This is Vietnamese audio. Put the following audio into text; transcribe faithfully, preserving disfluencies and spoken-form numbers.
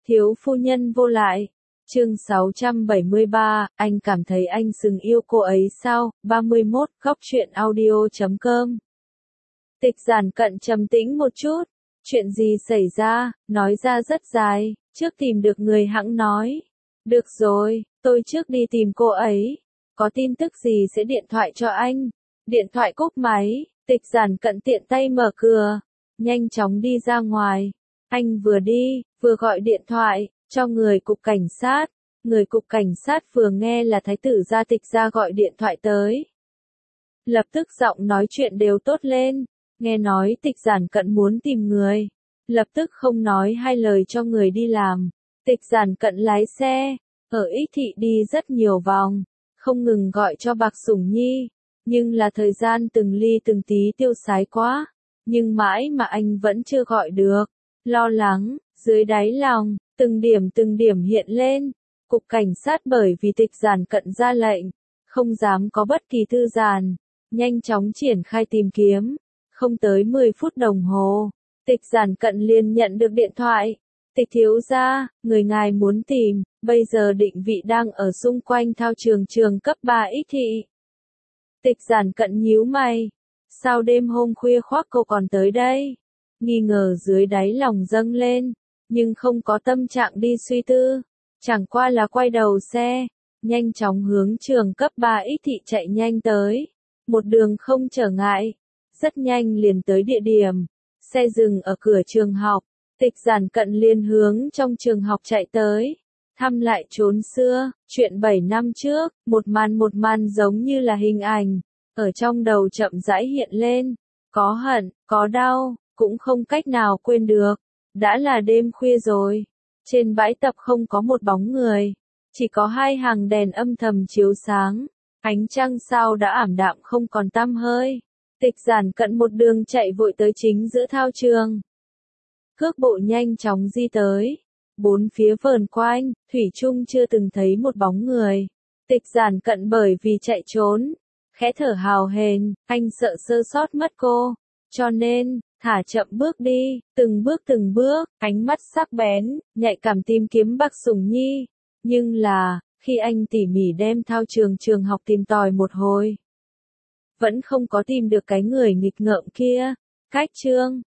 Thiếu phu nhân vô lại. Chương sáu trăm bảy mươi ba, anh cảm thấy anh xứng yêu cô ấy sao? ba mươi mốt, góc truyện audio chấm com. Tịch Giản Cận trầm tĩnh một chút. Chuyện gì xảy ra, nói ra rất dài, trước tìm được người hẵng nói. Được rồi, tôi trước đi tìm cô ấy. Có tin tức gì sẽ điện thoại cho anh. Điện thoại cúp máy, Tịch Giản Cận tiện tay mở cửa, nhanh chóng đi ra ngoài. Anh vừa đi, vừa gọi điện thoại cho người cục cảnh sát. Người cục cảnh sát vừa nghe là thái tử gia Tịch gia gọi điện thoại tới. Lập tức giọng nói chuyện đều tốt lên, nghe nói Tịch Giản Cận muốn tìm người. Lập tức không nói hai lời cho người đi làm. Tịch Giản Cận lái xe, ở Ích Thị đi rất nhiều vòng, không ngừng gọi cho Bạc Sủng Nhi. Nhưng là thời gian từng ly từng tí tiêu sái quá. Nhưng mãi mà anh vẫn chưa gọi được. Lo lắng, dưới đáy lòng, từng điểm từng điểm hiện lên. Cục cảnh sát bởi vì Tịch Giản Cận ra lệnh, không dám có bất kỳ thư giãn, nhanh chóng triển khai tìm kiếm. Không tới mười phút đồng hồ, Tịch Giản Cận liền nhận được điện thoại. Tịch thiếu gia, người ngài muốn tìm, bây giờ định vị đang ở xung quanh thao trường trường cấp ba Ích Thị. Tịch Giản Cận nhíu mày. Sao đêm hôm khuya khoác cô còn tới đây? Nghi ngờ dưới đáy lòng dâng lên, nhưng không có tâm trạng đi suy tư. Chẳng qua là quay đầu xe, nhanh chóng hướng trường cấp ba Ích Thị chạy nhanh tới. Một đường không trở ngại, rất nhanh liền tới địa điểm. Xe dừng ở cửa trường học, Tịch Giản Cận liền hướng trong trường học chạy tới. Thăm lại chốn xưa, chuyện bảy năm trước, một màn một màn giống như là hình ảnh, ở trong đầu chậm rãi hiện lên. Có hận, có đau, cũng không cách nào quên được. Đã là đêm khuya rồi. Trên bãi tập không có một bóng người. Chỉ có hai hàng đèn âm thầm chiếu sáng. Ánh trăng sao đã ảm đạm không còn tăm hơi. Tịch Giản Cận một đường chạy vội tới chính giữa thao trường. Cước bộ nhanh chóng di tới. Bốn phía vờn quanh, thủy chung chưa từng thấy một bóng người. Tịch Giản Cận bởi vì chạy trốn, khẽ thở hào hển, anh sợ sơ sót mất cô. Cho nên, thả chậm bước đi, từng bước từng bước, ánh mắt sắc bén, nhạy cảm tìm kiếm Bạc Sủng Nhi. Nhưng là, khi anh tỉ mỉ đem thao trường trường học tìm tòi một hồi, vẫn không có tìm được cái người nghịch ngợm kia. Cách chương,